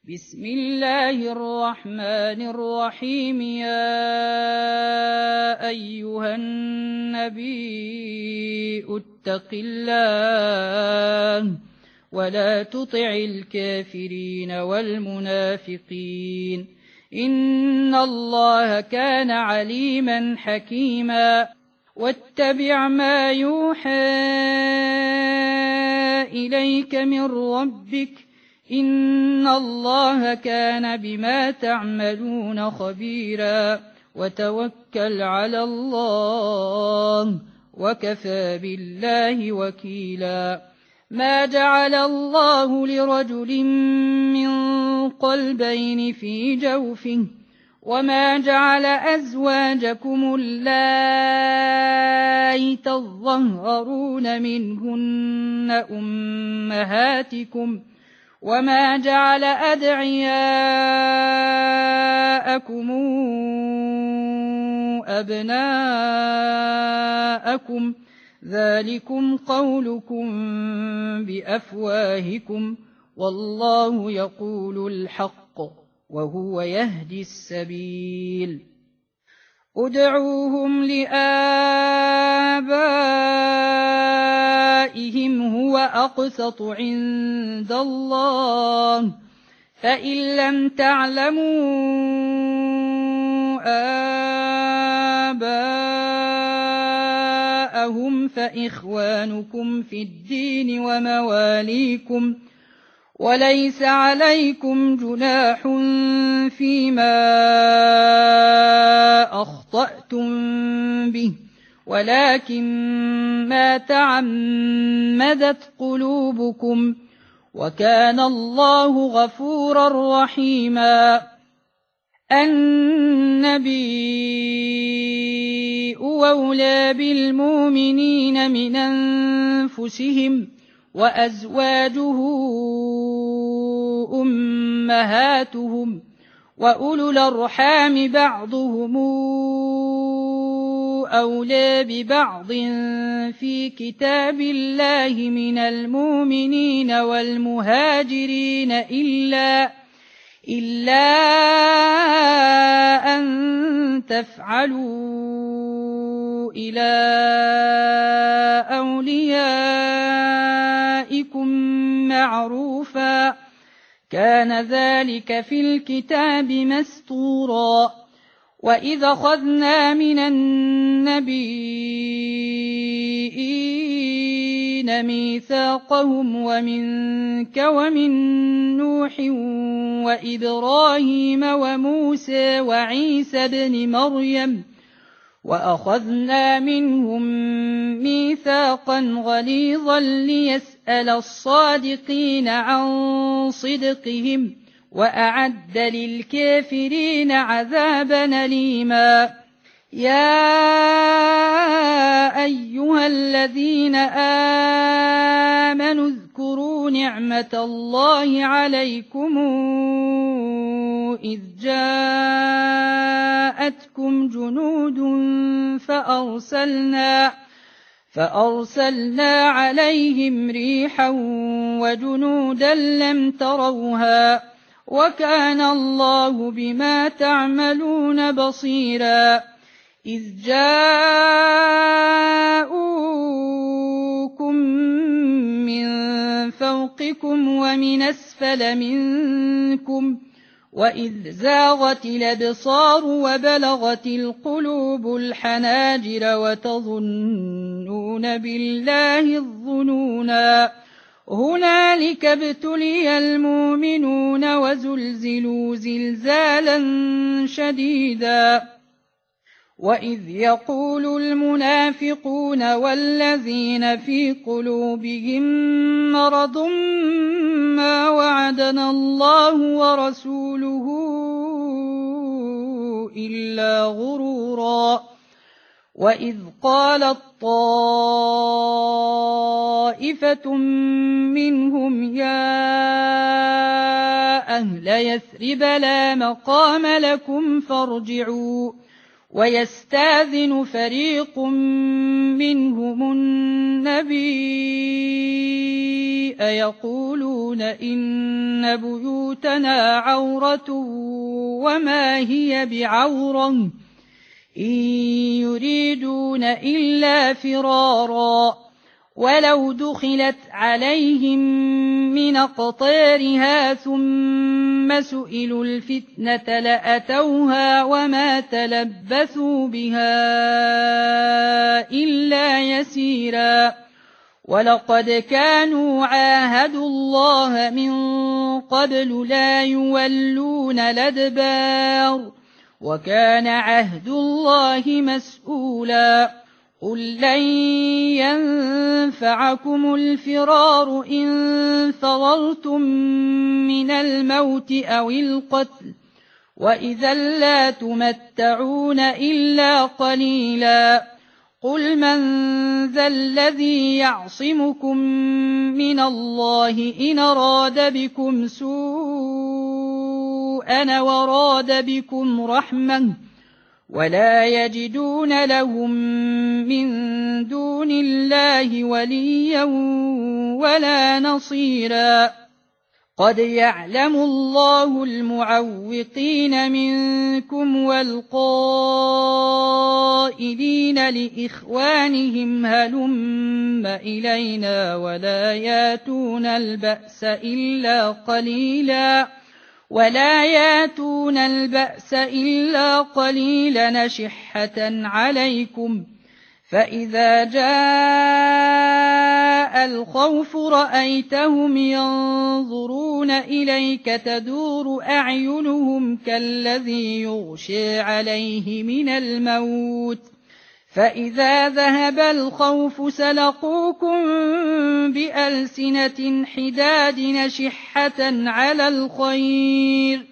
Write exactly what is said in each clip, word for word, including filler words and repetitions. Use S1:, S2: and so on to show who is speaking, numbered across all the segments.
S1: بسم الله الرحمن الرحيم. يا أيها النبي اتق الله ولا تطع الكافرين والمنافقين، إن الله كان عليما حكيما. واتبع ما يوحى إليك من ربك، إن الله كان بما تعملون خبيرا. وتوكل على الله وكفى بالله وكيلا. ما جعل الله لرجل من قلبين في جوفه، وما جعل أزواجكم اللائي تظهرون منهن أمهاتكم، وما جعل أدعياءكم أبناءكم، ذلكم قولكم بأفواهكم، والله يقول الحق وهو يهدي السبيل. ادعوهم لآبائهم هو أقسط عند الله، فإن لم تعلموا آباءهم فإخوانكم في الدين ومواليكم، وليس عليكم جناح فيما أخطأتم به، ولكن ما تعمدت قلوبكم، وكان الله غفورا رحيما. النبي أولى بالمؤمنين من أنفسهم، وأزواجه أمهاتهم، وأولو الأرحام بعضهم أولى ببعض في كتاب الله من المؤمنين والمهاجرين إلا إلا أن تفعلوا إلى أوليائكم معروفا، كان ذلك في الكتاب مسطورا. وإذ أخذنا من النبيين ميثاقهم ومنك ومن نوح وإبراهيم وموسى وعيسى ابن مريم، وأخذنا منهم ميثاقا غليظا ليسأل الصادقين عن صدقهم، وأعد للكافرين عذابا أليما. يا أيها الذين آمنوا اذكروا نعمة الله عليكم إذ جاءتكم جنود فأرسلنا فأرسلنا عليهم ريحا وجنودا لم تروها، وكان الله بما تعملون بصيرا. إذ جاءوكم من فوقكم ومن أسفل منكم، وإذ زاغت الأبصار وبلغت القلوب الحناجر وتظنون بالله الظنونا. هنالك ابتلي المؤمنون وزلزلوا زلزالا شديدا. وإذ يقول المنافقون والذين في قلوبهم مرض ما وعدنا الله ورسوله إلا غرورا. وإذ قالت طائفة منهم يا أهل يثرب لا مقام لكم فارجعوا، ويستاذن فريق منهم النبي يقولون إن بيوتنا عورة وما هي بعورة إن يريدون إلا فرارا ولو دخلت عليهم من أقطارها ثم سئلوا الفتنة لأتوها وما تلبثوا بها إلا يسيرا ولقد كانوا عاهدوا الله من قبل لا يولون الأدبار وكان عهد الله مسؤولا قل لن ينفعكم الفرار إن فررتم من الموت أو القتل وإذا لا تمتعون إلا قليلا قل من ذا الذي يعصمكم من الله إن أراد بكم سوءا وراد بكم رحمة ولا يجدون لهم من دون الله وليا ولا نصيرا قد يعلم الله المعوقين منكم والقائلين لإخوانهم هلم إلينا ولا ياتون البأس إلا قليلا ولا ياتون البأس إلا قليلا شحة عليكم فإذا جاء الخوف رأيتهم ينظرون إليك تدور أعينهم كالذي يغشى عليه من الموت فإذا ذهب الخوف سلقوكم بألسنة حداد نشحة على الخير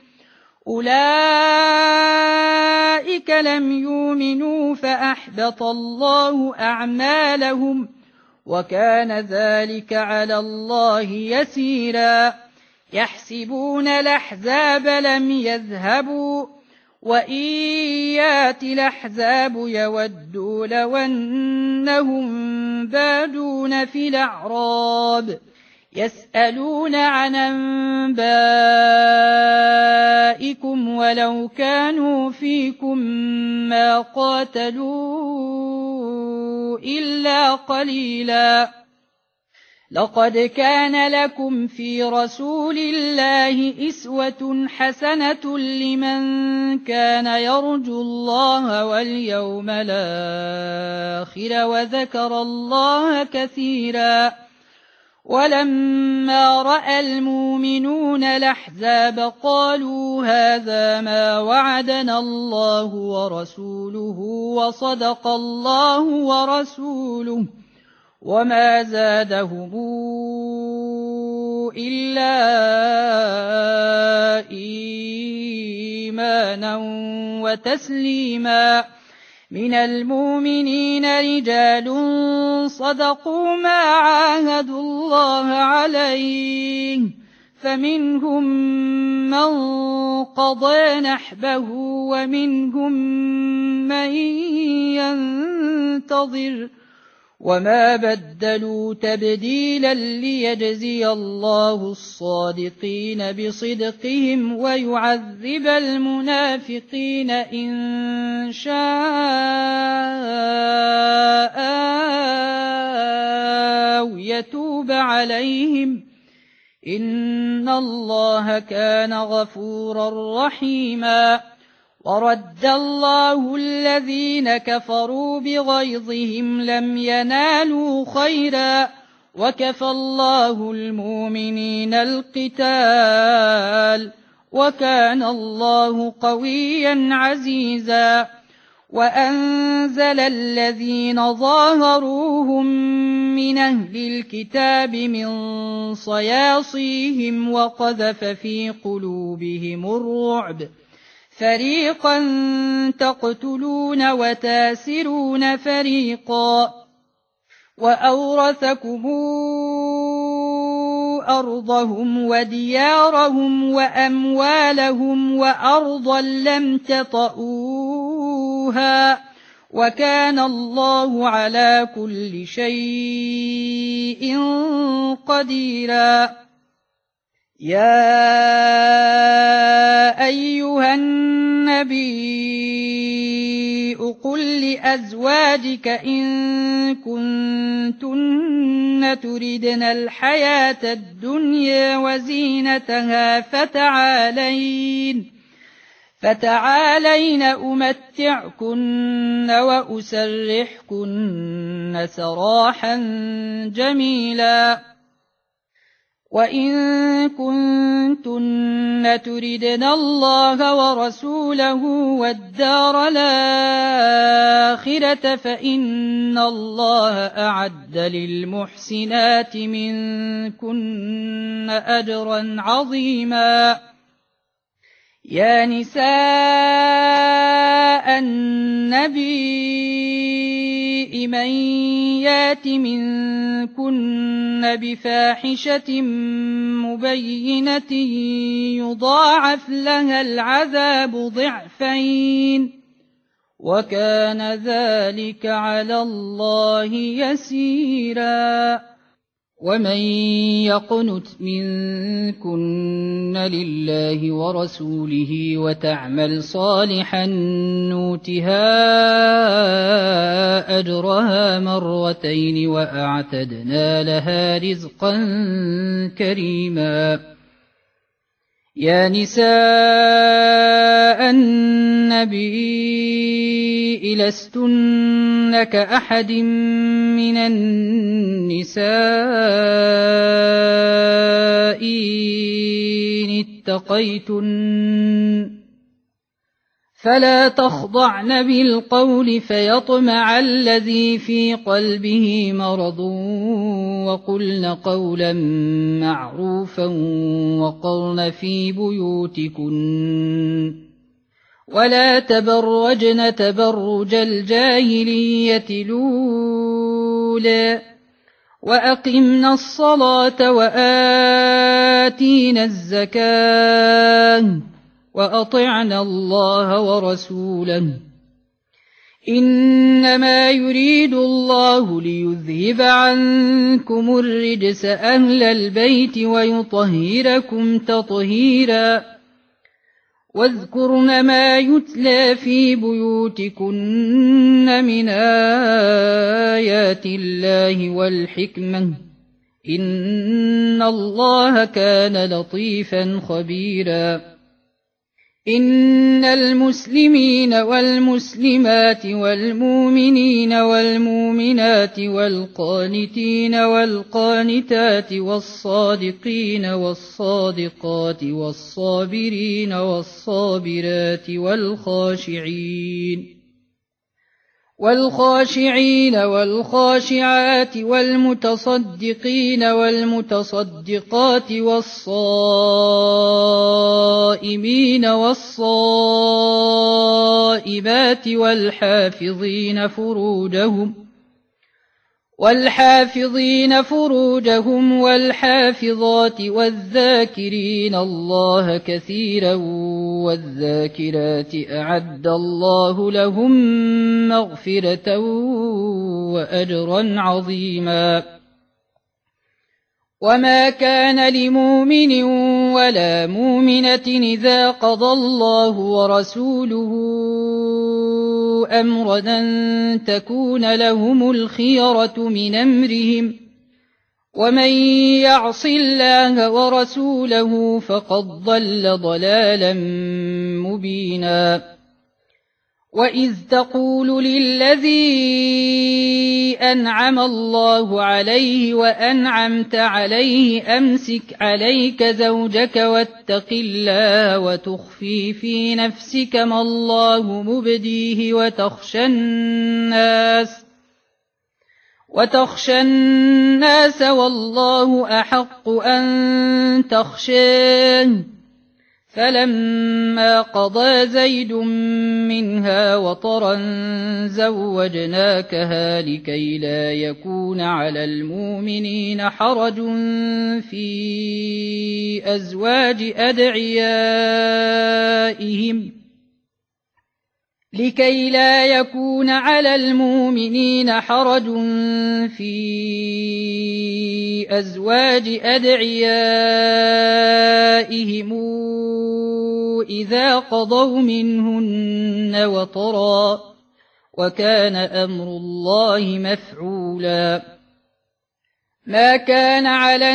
S1: أولئك لم يؤمنوا فأحبط الله أعمالهم وكان ذلك على الله يسيرا يحسبون الأحزاب لم يذهبوا وإن يأتي الأحزاب يودوا لو أنهم بادون في الأعراب يسألون عن أنبائكم ولو كانوا فيكم ما قاتلوا إلا قليلا لقد كان لكم في رسول الله أسوة حسنة لمن كان يرجو الله واليوم الآخر وذكر الله كثيرا ولما رأى المؤمنون الأحزاب قالوا هذا ما وعدنا الله ورسوله وصدق الله ورسوله وما زادهم إلا إيمانا وتسليما من المؤمنين رجال صدقوا ما عاهدوا الله عليه فمنهم من قضى نحبه ومنهم من ينتظر وما بدلوا تبديلا ليجزي الله الصادقين بصدقهم ويعذب المنافقين إن شاء أو يتوب عليهم إن الله كان غفورا رحيما ورد الله الذين كفروا بغيظهم لم ينالوا خيرا وكفى الله المؤمنين القتال وكان الله قويا عزيزا وأنزل الذين ظاهروهم من أهل الكتاب من صياصيهم وقذف في قلوبهم الرعب فريقا تقتلون وتاسرون فريقا وأورثكم أرضهم وديارهم وأموالهم وأرضا لم تطئوها يتلوها وكان الله على كل شيء قديرا يا أيها النبي قل لأزواجك إن كنتن تردن الحياة الدنيا وزينتها فتعالين فتعالين أمتعكن وأسرحكن سراحا جميلا وإن كنتن تردن الله ورسوله والدار الآخرة فإن الله أعد للمحسنات منكن أجرا عظيما يا نساء النبي من يات منكن بفاحشة مبينة يضاعف لها العذاب ضعفين وكان ذلك على الله يسيرا ومن يقنت منكن لله ورسوله وتعمل صالحا نوتها أجرها مرتين وأعتدنا لها رزقا كريما يا نساء النبي لستن كأحد من النساء إن اتقيتن فلا تخضعن بالقول فيطمع الذي في قلبه مرض وقلن قولا معروفا وقرن في بيوتكن ولا تبرجن تبرج الجاهلية الأولى وأقمنا الصلاة وآتينا الزكاة وأطعنا الله ورسوله إنما يريد الله ليذهب عنكم الرجس أهل البيت ويطهركم تطهيرا واذكرن ما يتلى في بيوتكن من آيات الله والحكمة إن الله كان لطيفا خبيرا إن المسلمين والمسلمات والمؤمنين والمؤمنات والقانتين والقانتات والصادقين والصادقات والصابرين والصابرات والخاشعين والخاشعين والخاشعات والمتصدقين والمتصدقات والصائمين والصائبات والحافظين فروجهم والحافظين فروجهم والحافظات والذاكرين الله كثيرا والذاكرات أعد الله لهم مغفرة وأجرا عظيما وما كان لمؤمن ولا مؤمنة إذا قضى الله ورسوله أمرا أن تكون لهم الخيرة من أمرهم ومن يعص الله ورسوله فقد ضل ضلالا مبينا وإذ تقول للذي أنعم الله عليه وأنعمت عليه أمسك عليك زوجك واتق الله وتخفي في نفسك ما الله مبديه وتخشى الناس وتخشى الناس والله أحق أن تخشاه فلما قضى زيد منها وطرا زوجناكها لكي لا يكون على المؤمنين حرج في أزواج أدعيائهم لكي لا يكون على المؤمنين حرج في أزواج أدعيائهم إذا قضوا منهن وطرا وكان أمر الله مفعولا ما كان على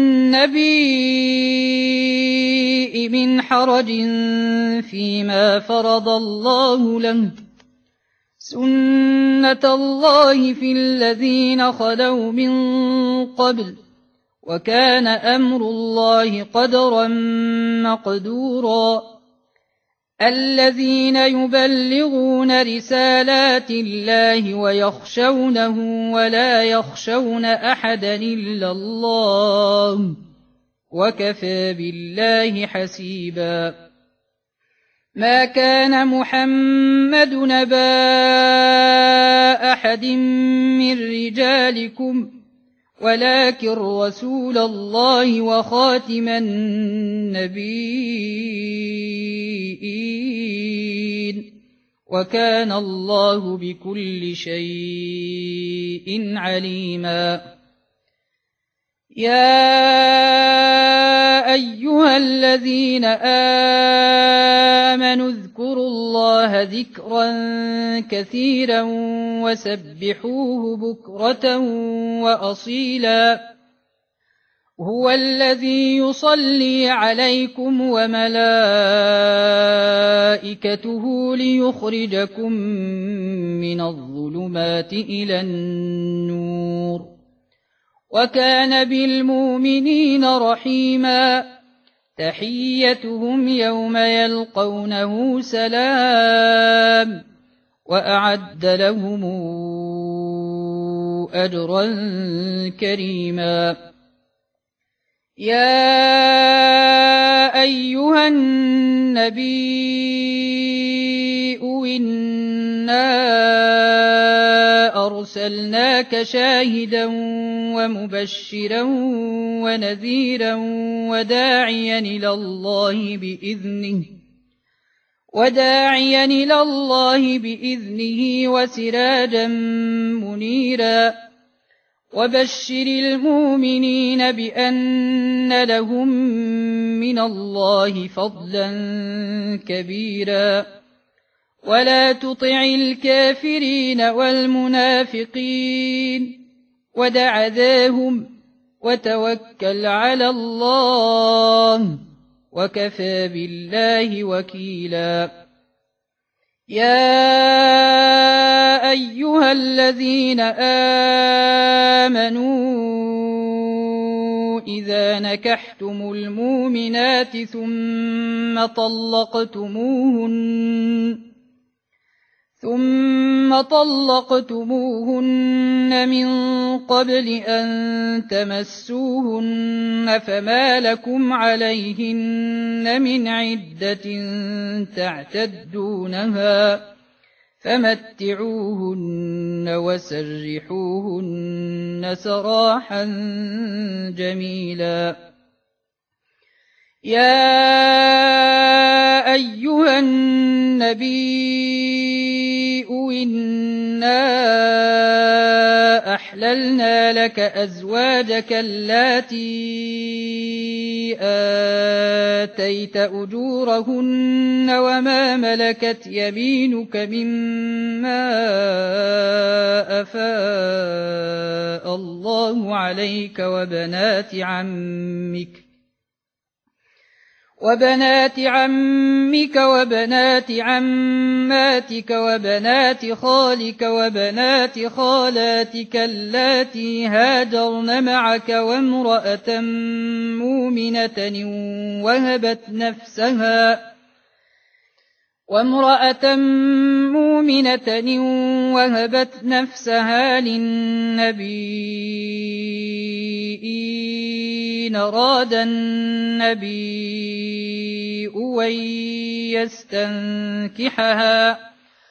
S1: النبي من حرج فيما فرض الله له سنة الله في الذين خلوا من قبل وكان أمر الله قدرا مقدورا الذين يبلغون رسالات الله ويخشونه ولا يخشون أحدا إلا الله وكفى بالله حسيبا ما كان محمد نبا أحد من رجالكم ولكن رسول الله وخاتم النبيين وكان الله بكل شيء عليما يا أيها الذين آمنوا اذكروا الله ذكرا كثيرا وسبحوه بكرة وأصيلا هو الذي يصلي عليكم وملائكته ليخرجكم من الظلمات إلى النور وكان بالمؤمنين رحيما تحيتهم يوم يلقونه سلام وأعد لهم أجرا كريما يا أيها النبي إنا أرسلناك شاهدا ومبشرا ونذيرا وداعيا إلى الله بإذنه وداعيا إلى الله بإذنه وسراجا منيرا وبشر المؤمنين بأن لهم من الله فضلا كبيرا ولا تطع الكافرين والمنافقين ودع ذاهم وتوكل على الله وكفى بالله وكيلا يا أيها الذين آمنوا إذا نكحتم المؤمنات ثم طلقتموهن ثم طلقتموهن من قبل أن تمسوهن فما لكم عليهن من عدة تعتدونها فمتعوهن وسرحوهن سراحا جميلا يا أيها النبي إنا أحللنا لك أزواجك اللاتي آتيت أجورهن وما ملكت يمينك مما أفاء الله عليك وبنات عمك وبنات عمك وبنات عماتك وبنات خالك وبنات خالاتك اللاتي هاجرن معك وامرأة مؤمنة وهبت نفسها وامرأة مؤمنة وهبت نفسها للنبي إن أراد النبي أن يستنكحها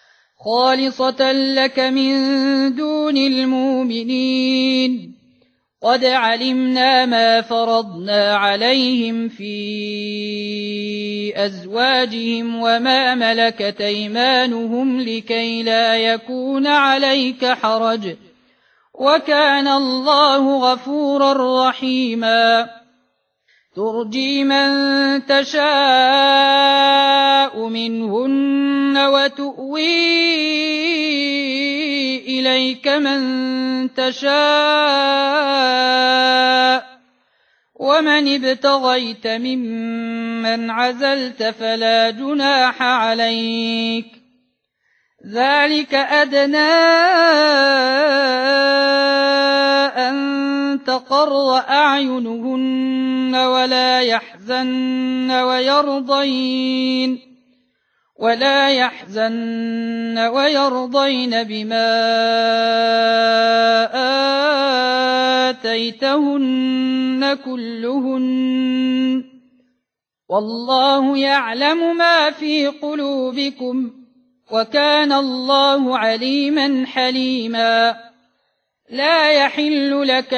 S1: خالصة لك من دون المؤمنين قد علمنا ما فرضنا عليهم في أزواجهم وما ملكت أيمانهم لكي لا يكون عليك حرج وكان الله غفورا رحيما ترجي من تشاء منهن وتؤوي إليك من تشاء ومن ابتغيت ممن عزلت فلا جناح عليك ذلك أدنى أن تقر أعينهن ولا يحزن ويرضين ولا يحزن ويرضين بما آتيتهن كلهن والله يعلم ما في قلوبكم وكان الله عليما حليما لا يحل لك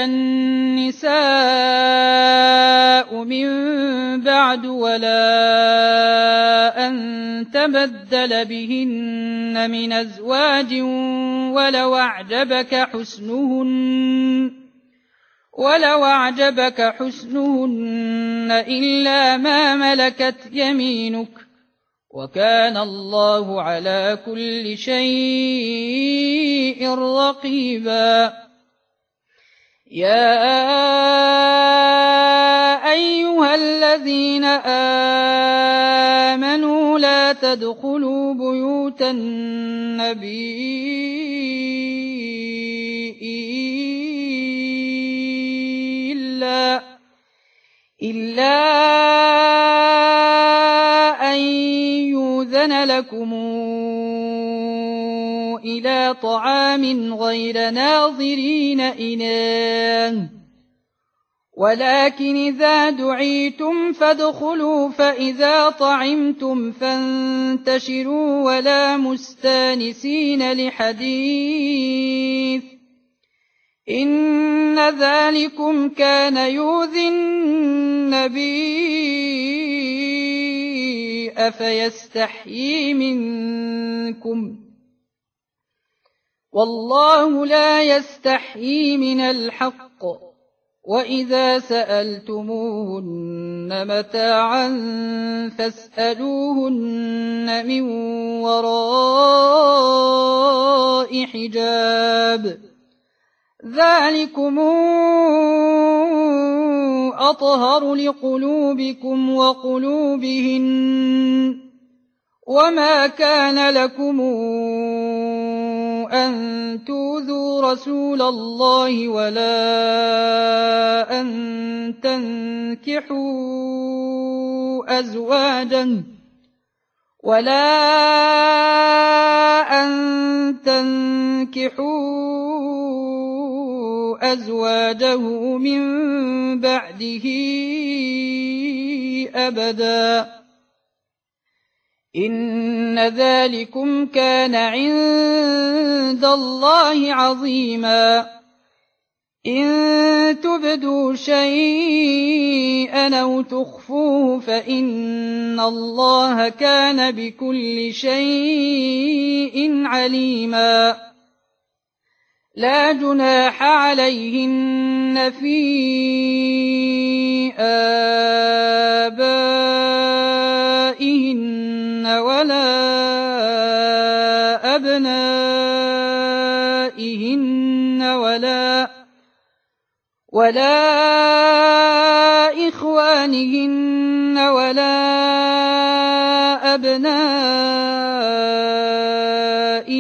S1: النساء من بعد ولا أن تبدل بهن من أزواج ولو أعجبك حسنهن ولو أعجبك حسنهن إلا ما ملكت يمينك وكان الله على كل شيء رقيبا يا أيها الذين آمنوا لا تدخلوا بيوت النبي إلا إلا أن يؤذن لكم إلى طعام غير ناظرين إناه ولكن إذا دعيتم فادخلوا فإذا طعمتم فانتشروا ولا مستانسين لحديث إن ذلكم كان يؤذي النبي أفيستحيي منكم والله لا يستحيي من الحق وإذا سألتموهن متاعا فاسألوهن من وراء حجاب ذلكم أطهر لقلوبكم وقلوبهن وما كان لكم أن تؤذوا رسول الله ولا أن تنكحوا أزواجا ولا أن تنكحوا أزواجه من بعده أبدا إن ذلكم كان عند الله عظيما إن تبدوا شيئا أو تخفوه فإن الله كان بكل شيء عليما لا جناح عليهن في آبائهن ولا أبنائهن ولا ولا إخوانهن ولا أبناء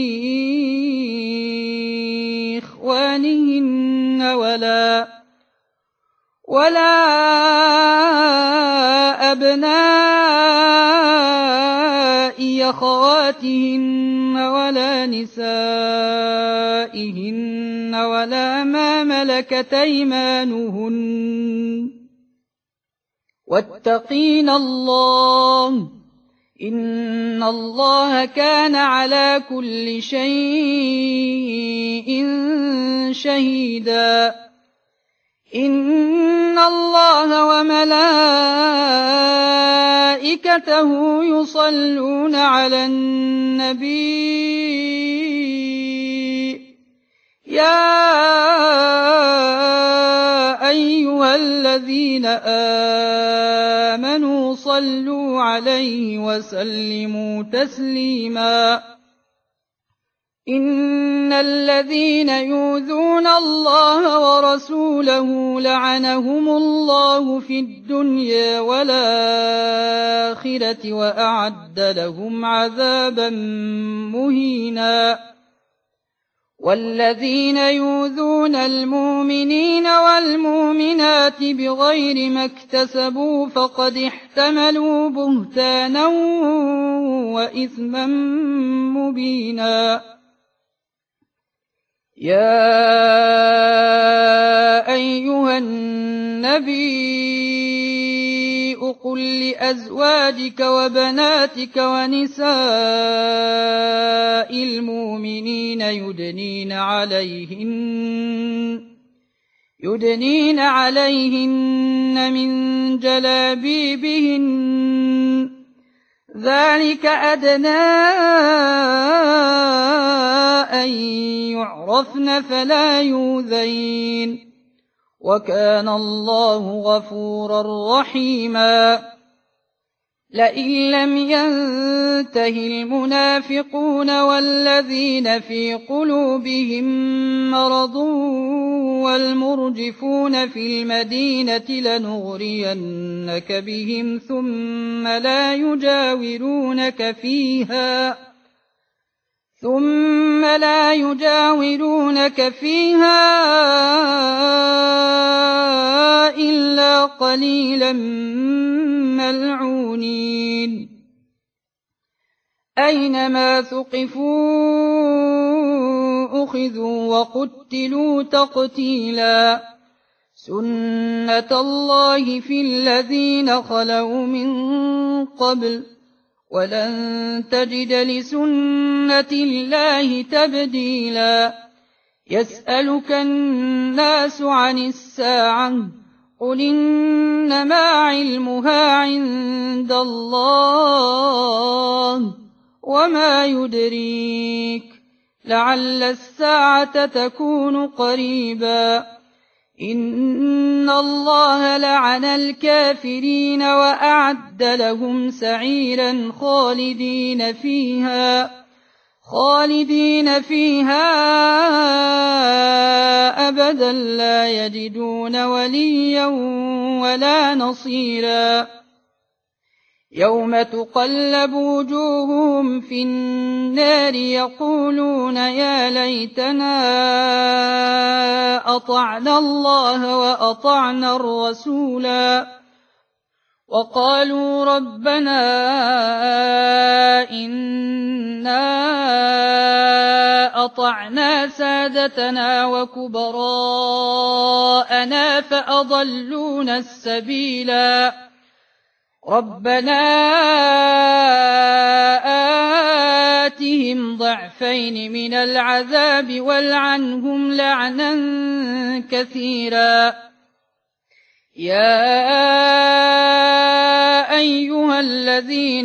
S1: إخوانهن ولا ولا أبناء أخواتهن ولا نسائهن ولا ما ملكت أيمانهن واتقين الله إن الله كان على كل شيء شهيدا إن الله وملائكته يصلون على النبي يا أيها الذين آمنوا صلوا عليه وسلموا تسليما إن الذين يؤذون الله ورسوله لعنهم الله في الدنيا والآخرة وأعد لهم عذابا مهينا والذين يؤذون المؤمنين والمؤمنات بغير ما اكتسبوا فقد احتملوا بهتانا وإثما مبينا يا أيها النبي قل لأزواجك وبناتك ونساء المؤمنين يدنين عليهن يدنين عليهن من جلابيبهن ذلك أدنى أن يعرفن فلا يؤذين وكان الله غفورا رحيما لئن لم ينته المنافقون والذين في قلوبهم مرض والمرجفون في المدينة لنغرينك بهم ثم لا يجاورونك فيها ثم لا يجاورونك فيها إلا قليلا ملعونين أينما ثقفوا أخذوا وقتلوا تقتيلا سنة الله في الذين خلوا من قبل ولن تجد لسنة الله تبديلا يسألك الناس عن الساعة قل إنما علمها عند الله وما يدريك لعل الساعة تكون قريبا إن الله لعن الكافرين وأعد لهم سعيرا خالدين فيها خالدين فيها أبدا لا يجدون وليا ولا نصيرا يوم تقلب وجوههم في النار يقولون يا ليتنا أطعنا الله وأطعنا الرسولا وقالوا ربنا إنا أطعنا سادتنا وكبراءنا فأضلونا السبيلا ربنا آتهم ضعفين من العذاب والعنهم لعنا كثيرا يا أيها الذين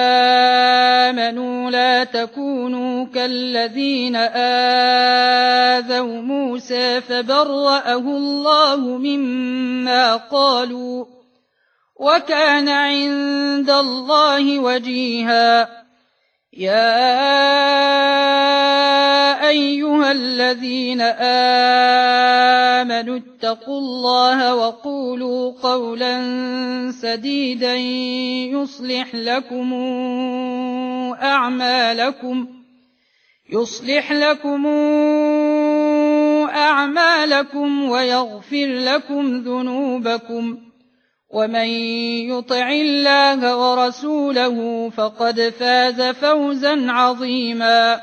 S1: آمنوا لا تكونوا كالذين آذوا موسى فبرأه الله مما قالوا وكان عند الله وجيها يا أيها الذين آمنوا اتقوا الله وقولوا قولا سديدا يصلح لكم أعمالكم يصلح لكم أعمالكم ويغفر لكم ذنوبكم ومن يطع الله ورسوله فقد فاز فوزا عظيما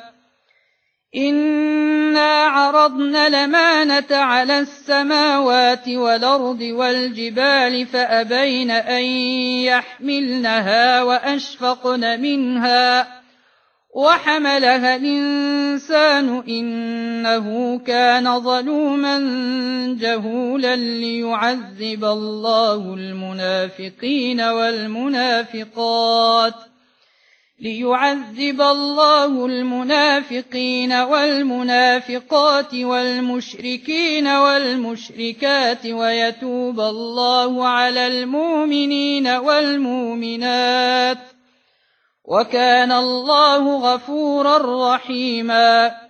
S1: إنا عرضنا الأمانة على السماوات والأرض والجبال فأبين أن يحملنها وأشفقن منها وحملها الإنسان إنه كان ظلوما جهولا ليعذب الله المنافقين والمنافقات ليعذب الله المنافقين والمنافقات والمشركين والمشركات ويتوب الله على المؤمنين والمؤمنات وكان الله غفورا رحيما.